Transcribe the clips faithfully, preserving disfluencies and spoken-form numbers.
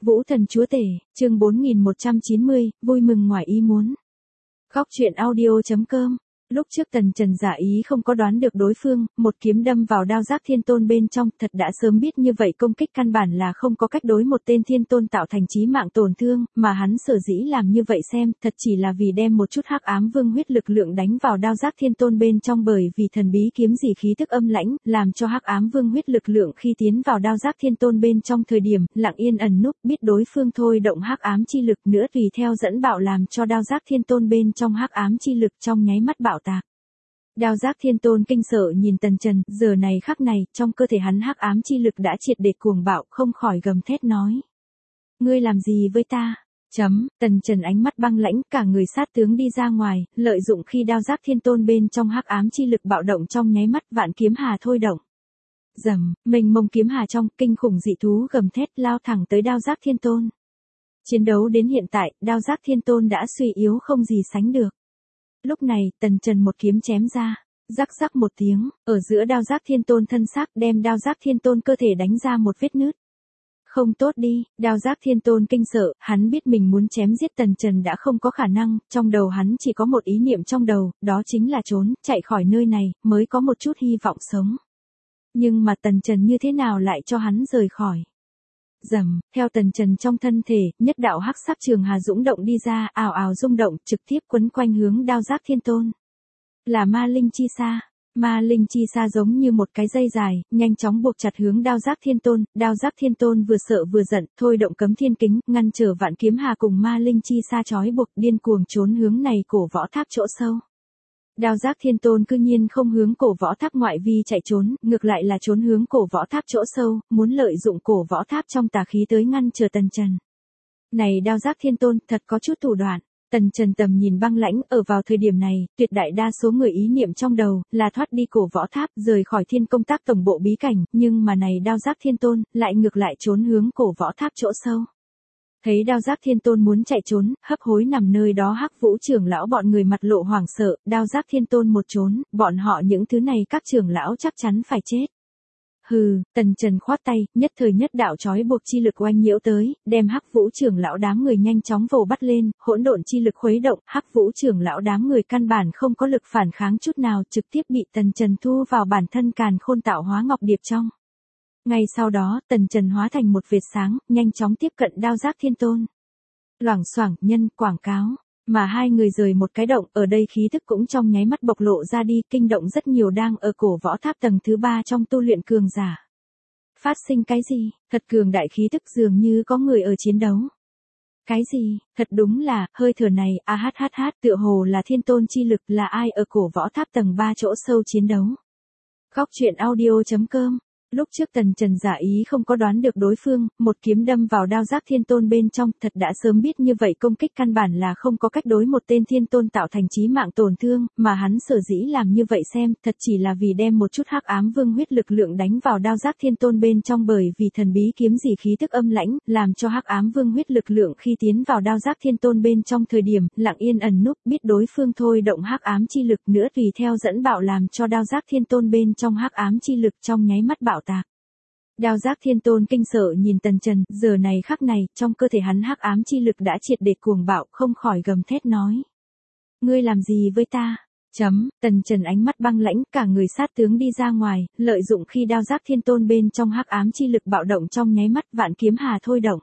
Vũ Thần Chúa Tể, chương bốn nghìn một trăm chín mươi, vui mừng ngoài ý muốn. Góc truyện audio chấm com. Lúc trước Tần Trần giả ý không có đoán được đối phương, một kiếm đâm vào đao giác thiên tôn bên trong, thật đã sớm biết như vậy công kích căn bản là không có cách đối một tên thiên tôn tạo thành chí mạng tổn thương, mà hắn sở dĩ làm như vậy xem, thật chỉ là vì đem một chút hắc ám vương huyết lực lượng đánh vào đao giác thiên tôn bên trong, bởi vì thần bí kiếm gì khí tức âm lãnh, làm cho hắc ám vương huyết lực lượng khi tiến vào đao giác thiên tôn bên trong thời điểm, lặng yên ẩn núp, biết đối phương thôi động hắc ám chi lực nữa tùy theo dẫn bạo làm cho đao giác thiên tôn bên trong hắc ám chi lực trong nháy mắt bạo tạc. Đao giác thiên tôn kinh sợ nhìn Tần Trần, giờ này khắc này, trong cơ thể hắn hắc ám chi lực đã triệt để cuồng bạo, không khỏi gầm thét nói. Ngươi làm gì với ta? Chấm, Tần Trần ánh mắt băng lãnh, cả người sát tướng đi ra ngoài, lợi dụng khi đao giác thiên tôn bên trong hắc ám chi lực bạo động trong nháy mắt, vạn kiếm hà thôi động. Rầm, mênh mông kiếm hà trong, kinh khủng dị thú gầm thét lao thẳng tới đao giác thiên tôn. Chiến đấu đến hiện tại, đao giác thiên tôn đã suy yếu không gì sánh được. Lúc này, Tần Trần một kiếm chém ra, rắc rắc một tiếng, ở giữa đao giác thiên tôn thân xác đem đao giác thiên tôn cơ thể đánh ra một vết nứt. Không tốt đi, đao giác thiên tôn kinh sợ, hắn biết mình muốn chém giết Tần Trần đã không có khả năng, trong đầu hắn chỉ có một ý niệm trong đầu, đó chính là trốn, chạy khỏi nơi này, mới có một chút hy vọng sống. Nhưng mà Tần Trần như thế nào lại cho hắn rời khỏi? Rầm, theo Tần Trần trong thân thể, nhất đạo hắc sắc trường hà dũng động đi ra, ào ào rung động, trực tiếp quấn quanh hướng đao giác thiên tôn. Là ma linh chi sa. Ma linh chi sa giống như một cái dây dài, nhanh chóng buộc chặt hướng đao giác thiên tôn, đao giác thiên tôn vừa sợ vừa giận, thôi động cấm thiên kính, ngăn trở vạn kiếm hà cùng ma linh chi sa trói buộc, điên cuồng trốn hướng này cổ võ tháp chỗ sâu. Đao giác thiên tôn cư nhiên không hướng cổ võ tháp ngoại vi chạy trốn, ngược lại là trốn hướng cổ võ tháp chỗ sâu, muốn lợi dụng cổ võ tháp trong tà khí tới ngăn trở Tần Trần. Này đao giác thiên tôn, thật có chút thủ đoạn. Tần Trần tầm nhìn băng lãnh, ở vào thời điểm này, tuyệt đại đa số người ý niệm trong đầu, là thoát đi cổ võ tháp, rời khỏi thiên công tác tổng bộ bí cảnh, nhưng mà này đao giác thiên tôn, lại ngược lại trốn hướng cổ võ tháp chỗ sâu. Thấy đao giác thiên tôn muốn chạy trốn, hấp hối nằm nơi đó hắc vũ trưởng lão bọn người mặt lộ hoảng sợ, đao giác thiên tôn một trốn, bọn họ những thứ này các trưởng lão chắc chắn phải chết. Hừ, Tần Trần khoát tay, nhất thời nhất đạo trói buộc chi lực oanh nhiễu tới, đem hắc vũ trưởng lão đám người nhanh chóng vồ bắt lên, hỗn độn chi lực khuấy động, hắc vũ trưởng lão đám người căn bản không có lực phản kháng chút nào, trực tiếp bị Tần Trần thu vào bản thân càn khôn tạo hóa ngọc điệp trong. Ngay sau đó, Tần Trần hóa thành một vệt sáng, nhanh chóng tiếp cận đao giác thiên tôn. Loảng xoảng, nhân, quảng cáo, mà hai người rời một cái động, ở đây khí tức cũng trong nháy mắt bộc lộ ra đi, kinh động rất nhiều đang ở cổ võ tháp tầng thứ ba trong tu luyện cường giả. Phát sinh cái gì, thật cường đại khí tức dường như có người ở chiến đấu. Cái gì, thật đúng là, hơi thở này, a hát hát hát, tựa hồ là thiên tôn chi lực, là ai ở cổ võ tháp tầng ba chỗ sâu chiến đấu. Góc truyện audio chấm com. Lúc trước Tần Trần giả ý không có đoán được đối phương, một kiếm đâm vào đao giác thiên tôn bên trong, thật đã sớm biết như vậy công kích căn bản là không có cách đối một tên thiên tôn tạo thành chí mạng tổn thương, mà hắn sở dĩ làm như vậy xem, thật chỉ là vì đem một chút hắc ám vương huyết lực lượng đánh vào đao giác thiên tôn bên trong, bởi vì thần bí kiếm gì khí tức âm lãnh, làm cho hắc ám vương huyết lực lượng khi tiến vào đao giác thiên tôn bên trong thời điểm, lặng yên ẩn núp, biết đối phương thôi động hắc ám chi lực nữa tùy theo dẫn bạo làm cho đao giác thiên tôn bên trong hắc ám chi lực trong nháy mắt bạo tạc. Đao giác thiên tôn kinh sợ nhìn Tần Trần, giờ này khắc này, trong cơ thể hắn hắc ám chi lực đã triệt để cuồng bạo, không khỏi gầm thét nói. Ngươi làm gì với ta? Chấm, Tần Trần ánh mắt băng lãnh, cả người sát tướng đi ra ngoài, lợi dụng khi đao giác thiên tôn bên trong hắc ám chi lực bạo động trong nháy mắt, vạn kiếm hà thôi động.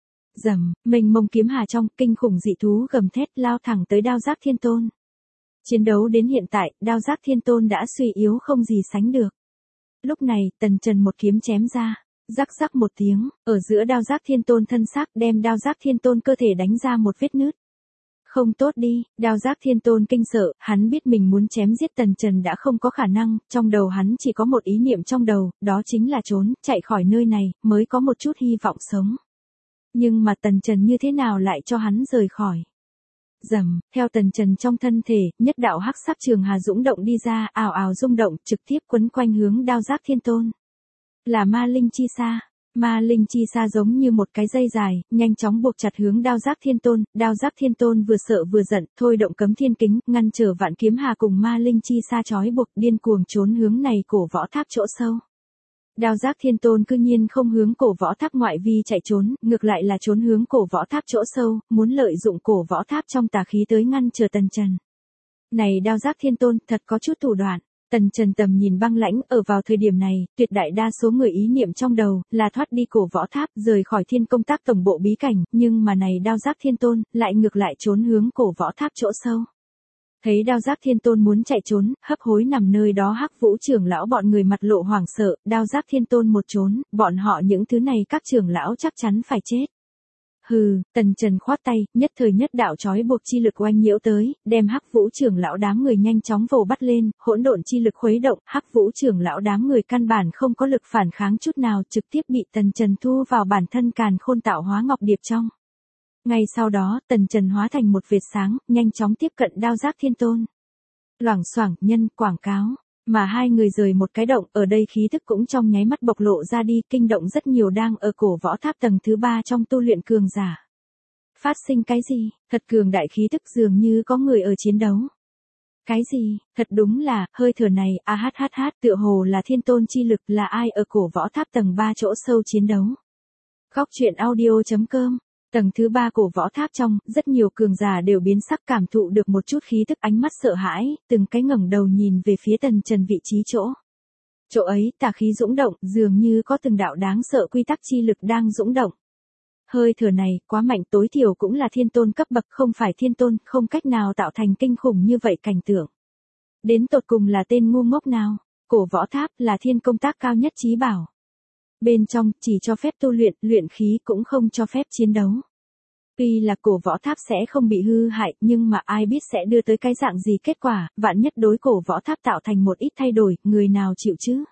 Rầm, mênh mông kiếm hà trong, kinh khủng dị thú gầm thét lao thẳng tới đao giác thiên tôn. Chiến đấu đến hiện tại, đao giác thiên tôn đã suy yếu không gì sánh được. Lúc này, Tần Trần một kiếm chém ra, rắc rắc một tiếng, ở giữa đao giác thiên tôn thân xác đem đao giác thiên tôn cơ thể đánh ra một vết nứt. Không tốt đi, đao giác thiên tôn kinh sợ, hắn biết mình muốn chém giết Tần Trần đã không có khả năng, trong đầu hắn chỉ có một ý niệm trong đầu, đó chính là trốn, chạy khỏi nơi này, mới có một chút hy vọng sống. Nhưng mà Tần Trần như thế nào lại cho hắn rời khỏi? Rầm, theo Tần Trần trong thân thể, nhất đạo hắc sắc trường hà dũng động đi ra, ào ào rung động, trực tiếp quấn quanh hướng đao giác thiên tôn. Là ma linh chi sa. Ma linh chi sa giống như một cái dây dài, nhanh chóng buộc chặt hướng đao giác thiên tôn, đao giác thiên tôn vừa sợ vừa giận, thôi động cấm thiên kính, ngăn trở vạn kiếm hà cùng ma linh chi sa trói buộc, điên cuồng trốn hướng này cổ võ tháp chỗ sâu. Đao giác thiên tôn cư nhiên không hướng cổ võ tháp ngoại vi chạy trốn, ngược lại là trốn hướng cổ võ tháp chỗ sâu, muốn lợi dụng cổ võ tháp trong tà khí tới ngăn trở Tần Trần. Này đao giác thiên tôn, thật có chút thủ đoạn. Tần Trần tầm nhìn băng lãnh, ở vào thời điểm này, tuyệt đại đa số người ý niệm trong đầu, là thoát đi cổ võ tháp, rời khỏi thiên công tác tổng bộ bí cảnh, nhưng mà này đao giác thiên tôn, lại ngược lại trốn hướng cổ võ tháp chỗ sâu. Thấy đao giác thiên tôn muốn chạy trốn, hấp hối nằm nơi đó Hắc Vũ trưởng lão bọn người mặt lộ hoảng sợ, đao giác thiên tôn một trốn, bọn họ những thứ này các trưởng lão chắc chắn phải chết. Hừ, Tần Trần khoát tay, nhất thời nhất đạo trói buộc chi lực oanh nhiễu tới, đem Hắc Vũ trưởng lão đám người nhanh chóng vồ bắt lên, hỗn độn chi lực khuấy động, Hắc Vũ trưởng lão đám người căn bản không có lực phản kháng chút nào, trực tiếp bị Tần Trần thu vào bản thân càn khôn tạo hóa ngọc điệp trong. Ngay sau đó, Tần Trần hóa thành một vệt sáng, nhanh chóng tiếp cận đao giác thiên tôn. Loảng xoảng, nhân, quảng cáo. Mà hai người rời một cái động, ở đây khí thức cũng trong nháy mắt bộc lộ ra đi, kinh động rất nhiều đang ở cổ võ tháp tầng thứ ba trong tu luyện cường giả. Phát sinh cái gì? Thật cường đại khí thức dường như có người ở chiến đấu. Cái gì? Thật đúng là, hơi thở này, a hát hát hát, tựa hồ là thiên tôn chi lực, là ai ở cổ võ tháp tầng ba chỗ sâu chiến đấu. Góc truyện audio chấm com. Tầng thứ ba cổ võ tháp trong, rất nhiều cường giả đều biến sắc cảm thụ được một chút khí thức ánh mắt sợ hãi, từng cái ngẩng đầu nhìn về phía Tần Trần vị trí chỗ. Chỗ ấy, tà khí dũng động, dường như có từng đạo đáng sợ quy tắc chi lực đang dũng động. Hơi thở này, quá mạnh, tối thiểu cũng là thiên tôn cấp bậc, không phải thiên tôn, không cách nào tạo thành kinh khủng như vậy cảnh tượng. Đến tột cùng là tên ngu ngốc nào? Cổ võ tháp là thiên công tác cao nhất chí bảo. Bên trong, chỉ cho phép tu luyện, luyện khí cũng không cho phép chiến đấu. Tuy là cổ võ tháp sẽ không bị hư hại, nhưng mà ai biết sẽ đưa tới cái dạng gì kết quả, vạn nhất đối cổ võ tháp tạo thành một ít thay đổi, người nào chịu chứ?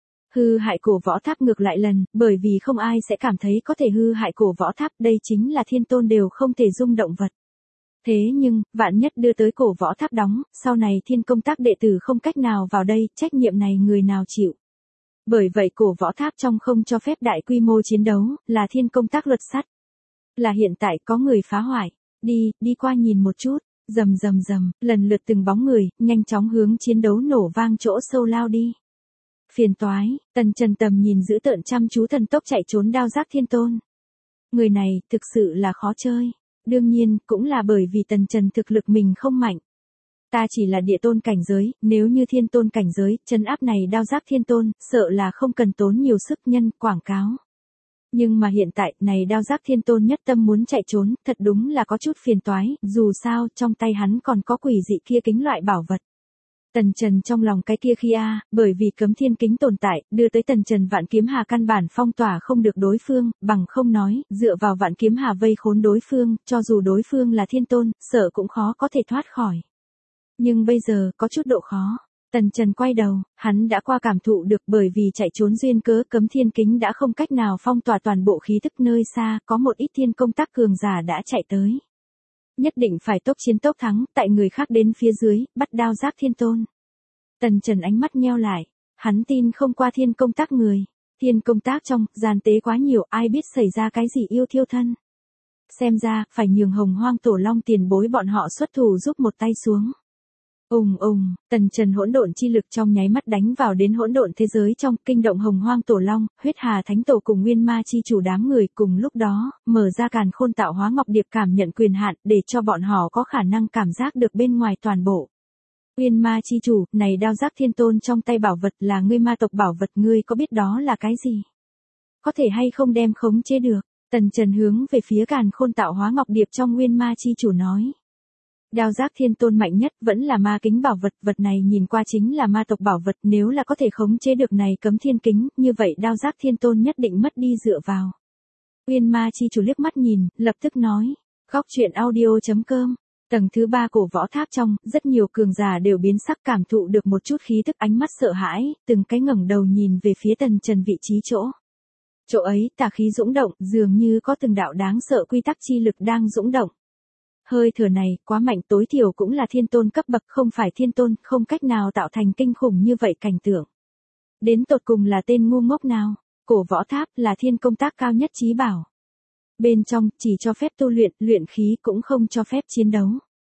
Hư hại cổ võ tháp ngược lại lần, bởi vì không ai sẽ cảm thấy có thể hư hại cổ võ tháp, đây chính là thiên tôn đều không thể rung động vật. Thế nhưng, vạn nhất đưa tới cổ võ tháp đóng, sau này thiên công tác đệ tử không cách nào vào đây, trách nhiệm này người nào chịu? Bởi vậy cổ võ tháp trong không cho phép đại quy mô chiến đấu, là thiên công tác luật sắt. Là hiện tại có người phá hoại. Đi, đi qua nhìn một chút. Rầm rầm rầm, lần lượt từng bóng người, nhanh chóng hướng chiến đấu nổ vang chỗ sâu lao đi. Phiền toái, Tần Trần tầm nhìn giữ tợn chăm chú thần tốc chạy trốn đao giác thiên tôn. Người này, thực sự là khó chơi. Đương nhiên, cũng là bởi vì Tần Trần thực lực mình không mạnh. Ta chỉ là địa tôn cảnh giới, nếu như thiên tôn cảnh giới, trấn áp này đao giác thiên tôn, sợ là không cần tốn nhiều sức nhân, quảng cáo. Nhưng mà hiện tại, này đao giác thiên tôn nhất tâm muốn chạy trốn, thật đúng là có chút phiền toái, dù sao, trong tay hắn còn có quỷ dị kia kính loại bảo vật. Tần Trần trong lòng cái kia khi a, bởi vì cấm thiên kính tồn tại, đưa tới Tần Trần vạn kiếm hà căn bản phong tỏa không được đối phương, bằng không nói, dựa vào vạn kiếm hà vây khốn đối phương, cho dù đối phương là thiên tôn, sợ cũng khó có thể thoát khỏi. Nhưng bây giờ, có chút độ khó. Tần Trần quay đầu, hắn đã qua cảm thụ được bởi vì chạy trốn duyên cớ cấm thiên kính đã không cách nào phong tỏa toàn bộ khí thức nơi xa, có một ít thiên công tác cường giả đã chạy tới. Nhất định phải tốc chiến tốc thắng, tại người khác đến phía dưới, bắt đao giác thiên tôn. Tần Trần ánh mắt nheo lại, hắn tin không qua thiên công tác người. Thiên công tác trong, gian tế quá nhiều, ai biết xảy ra cái gì yêu thiêu thân. Xem ra, phải nhường Hồng Hoang Tổ Long tiền bối bọn họ xuất thủ giúp một tay xuống. Ùng ùng, Tần Trần hỗn độn chi lực trong nháy mắt đánh vào đến hỗn độn thế giới trong, kinh động Hồng Hoang Tổ Long, Huyết Hà Thánh Tổ cùng Nguyên Ma chi chủ đám người, cùng lúc đó, mở ra càn khôn tạo hóa ngọc điệp cảm nhận quyền hạn, để cho bọn họ có khả năng cảm giác được bên ngoài toàn bộ. Nguyên Ma chi chủ, này đao giác thiên tôn trong tay bảo vật là ngươi ma tộc bảo vật, ngươi có biết đó là cái gì? Có thể hay không đem khống chế được? Tần Trần hướng về phía càn khôn tạo hóa ngọc điệp trong Nguyên Ma chi chủ nói. Đao giác thiên tôn mạnh nhất vẫn là ma kính bảo vật, vật này nhìn qua chính là ma tộc bảo vật, nếu là có thể khống chế được này cấm thiên kính, như vậy đao giác thiên tôn nhất định mất đi dựa vào. Nguyên Ma chi chủ liếc mắt nhìn, lập tức nói, góc truyện audio chấm com, tầng thứ ba cổ võ tháp trong, rất nhiều cường giả đều biến sắc cảm thụ được một chút khí tức ánh mắt sợ hãi, từng cái ngẩng đầu nhìn về phía Tần Trần vị trí chỗ. Chỗ ấy, tà khí dũng động, dường như có từng đạo đáng sợ quy tắc chi lực đang dũng động. Hơi thở này, quá mạnh, tối thiểu cũng là thiên tôn cấp bậc, không phải thiên tôn, không cách nào tạo thành kinh khủng như vậy cảnh tượng. Đến tột cùng là tên ngu ngốc nào? Cổ võ tháp là thiên công tác cao nhất chí bảo. Bên trong, chỉ cho phép tu luyện, luyện khí cũng không cho phép chiến đấu.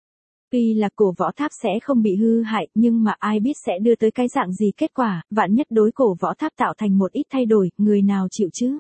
Tuy là cổ võ tháp sẽ không bị hư hại, nhưng mà ai biết sẽ đưa tới cái dạng gì kết quả, vạn nhất đối cổ võ tháp tạo thành một ít thay đổi, người nào chịu chứ?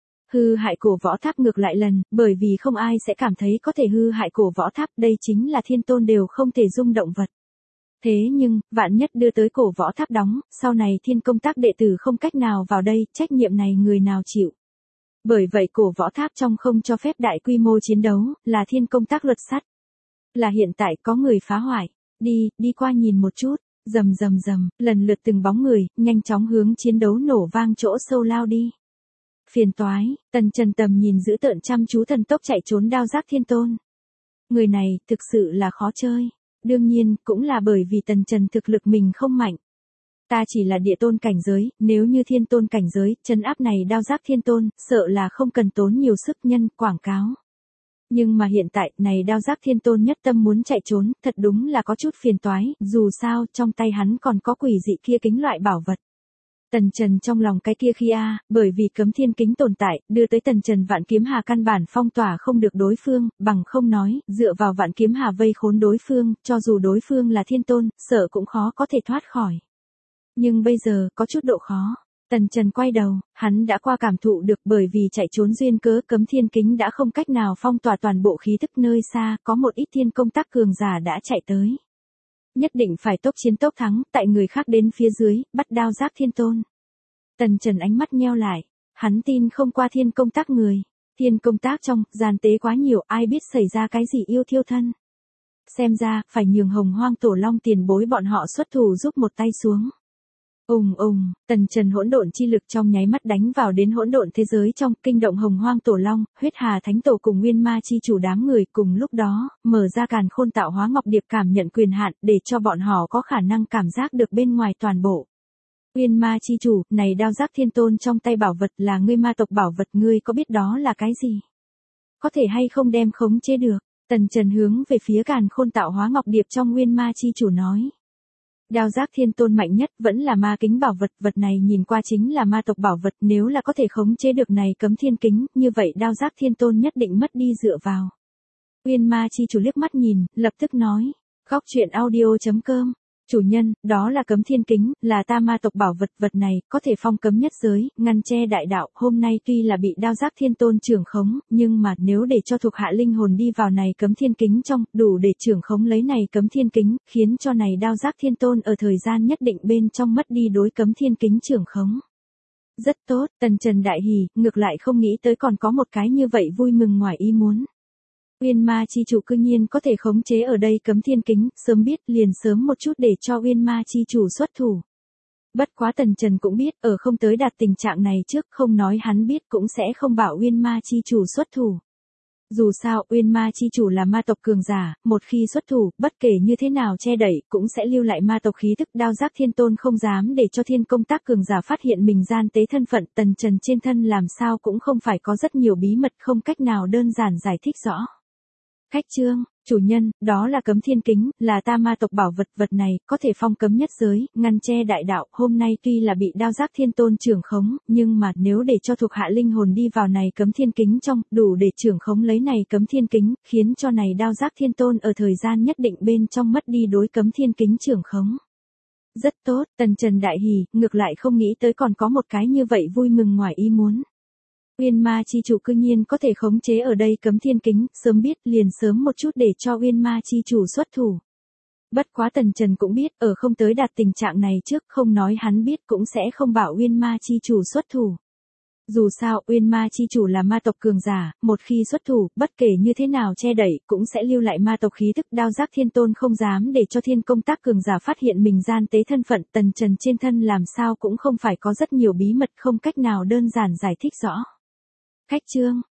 Hư hại cổ võ tháp ngược lại lần, bởi vì không ai sẽ cảm thấy có thể hư hại cổ võ tháp, đây chính là thiên tôn đều không thể rung động vật. Thế nhưng, vạn nhất đưa tới cổ võ tháp đóng, sau này thiên công tác đệ tử không cách nào vào đây, trách nhiệm này người nào chịu? Bởi vậy cổ võ tháp trong không cho phép đại quy mô chiến đấu, là thiên công tác luật sắt. Là hiện tại có người phá hoại. Đi, đi qua nhìn một chút. Rầm rầm rầm, lần lượt từng bóng người, nhanh chóng hướng chiến đấu nổ vang chỗ sâu lao đi. Phiền toái, Tần Trần tầm nhìn giữ tợn chăm chú thần tốc chạy trốn Đao Giác Thiên Tôn. Người này, thực sự là khó chơi. Đương nhiên, cũng là bởi vì Tần Trần thực lực mình không mạnh. Ta chỉ là địa tôn cảnh giới, nếu như thiên tôn cảnh giới, trấn áp này Đao Giác Thiên Tôn, sợ là không cần tốn nhiều sức nhân, quảng cáo. Nhưng mà hiện tại, này Đao Giác Thiên Tôn nhất tâm muốn chạy trốn, thật đúng là có chút phiền toái, dù sao, trong tay hắn còn có quỷ dị kia kính loại bảo vật. Tần Trần trong lòng cái kia khi a, bởi vì cấm thiên kính tồn tại, đưa tới Tần Trần Vạn Kiếm Hà căn bản phong tỏa không được đối phương, bằng không nói, dựa vào Vạn Kiếm Hà vây khốn đối phương, cho dù đối phương là thiên tôn, sợ cũng khó có thể thoát khỏi. Nhưng bây giờ, có chút độ khó. Tần Trần quay đầu, hắn đã qua cảm thụ được bởi vì chạy trốn duyên cớ cấm thiên kính đã không cách nào phong tỏa toàn bộ khí thức nơi xa, có một ít thiên công tác cường giả đã chạy tới. Nhất định phải tốc chiến tốc thắng, tại người khác đến phía dưới, bắt Đao Giác Thiên Tôn. Tần Trần ánh mắt nheo lại, hắn tin không qua thiên công tác người. Thiên công tác trong, gian tế quá nhiều, ai biết xảy ra cái gì yêu thiêu thân. Xem ra, phải nhường Hồng Hoang Tổ Long tiền bối bọn họ xuất thủ giúp một tay xuống. Ùng ùng, Tần Trần hỗn độn chi lực trong nháy mắt đánh vào đến hỗn độn thế giới trong, kinh động Hồng Hoang Tổ Long, Huyết Hà Thánh Tổ cùng Nguyên Ma chi chủ đám người, cùng lúc đó, mở ra càn khôn tạo hóa ngọc điệp cảm nhận quyền hạn, để cho bọn họ có khả năng cảm giác được bên ngoài toàn bộ. Nguyên Ma chi chủ, này Đao Giác Thiên Tôn trong tay bảo vật là ngươi ma tộc bảo vật, ngươi có biết đó là cái gì? Có thể hay không đem khống chế được? Tần Trần hướng về phía càn khôn tạo hóa ngọc điệp trong Nguyên Ma chi chủ nói. Đao Giác Thiên Tôn mạnh nhất vẫn là ma kính bảo vật, vật này nhìn qua chính là ma tộc bảo vật, nếu là có thể khống chế được này cấm thiên kính, như vậy Đao Giác Thiên Tôn nhất định mất đi dựa vào. Nguyên Ma chi chủ liếc mắt nhìn, lập tức nói, khóc chuyện audio chấm com, chủ nhân, đó là cấm thiên kính, là ta ma tộc bảo vật, vật này, có thể phong cấm nhất giới, ngăn che đại đạo, hôm nay tuy là bị Đao Giác Thiên Tôn trưởng khống, nhưng mà nếu để cho thuộc hạ linh hồn đi vào này cấm thiên kính trong, đủ để trưởng khống lấy này cấm thiên kính, khiến cho này Đao Giác Thiên Tôn ở thời gian nhất định bên trong mất đi đối cấm thiên kính trưởng khống. Rất tốt, Tần Trần đại hỉ, ngược lại không nghĩ tới còn có một cái như vậy vui mừng ngoài ý muốn. Uyên Ma chi chủ cư nhiên có thể khống chế ở đây cấm thiên kính, sớm biết liền sớm một chút để cho Uyên Ma chi chủ xuất thủ. Bất quá Tần Trần cũng biết, ở không tới đạt tình trạng này trước, không nói hắn biết cũng sẽ không bảo Uyên Ma chi chủ xuất thủ. Dù sao, Uyên Ma chi chủ là ma tộc cường giả, một khi xuất thủ, bất kể như thế nào che đẩy, cũng sẽ lưu lại ma tộc khí tức. Đao Giác Thiên Tôn không dám để cho thiên công tác cường giả phát hiện mình gian tế thân phận, Tần Trần trên thân làm sao cũng không phải có rất nhiều bí mật, không cách nào đơn giản giải thích rõ. Khách chương, chủ nhân, đó là cấm thiên kính, là ta ma tộc bảo vật, vật này, có thể phong cấm nhất giới, ngăn che đại đạo, hôm nay tuy là bị Đao Giác Thiên Tôn trưởng khống, nhưng mà nếu để cho thuộc hạ linh hồn đi vào này cấm thiên kính trong, đủ để trưởng khống lấy này cấm thiên kính, khiến cho này Đao Giác Thiên Tôn ở thời gian nhất định bên trong mất đi đối cấm thiên kính trưởng khống. Rất tốt, Tần Trần đại hỉ, ngược lại không nghĩ tới còn có một cái như vậy vui mừng ngoài ý muốn. Uyên Ma chi chủ cư nhiên có thể khống chế ở đây cấm thiên kính, sớm biết liền sớm một chút để cho Uyên Ma chi chủ xuất thủ. Bất quá Tần Trần cũng biết, ở không tới đạt tình trạng này trước, không nói hắn biết cũng sẽ không bảo Uyên Ma chi chủ xuất thủ. Dù sao, Uyên Ma chi chủ là ma tộc cường giả, một khi xuất thủ, bất kể như thế nào che đẩy, cũng sẽ lưu lại ma tộc khí tức. Đao Giác Thiên Tôn không dám để cho thiên công tác cường giả phát hiện mình gian tế thân phận, Tần Trần trên thân làm sao cũng không phải có rất nhiều bí mật, không cách nào đơn giản giải thích rõ. Khách chương,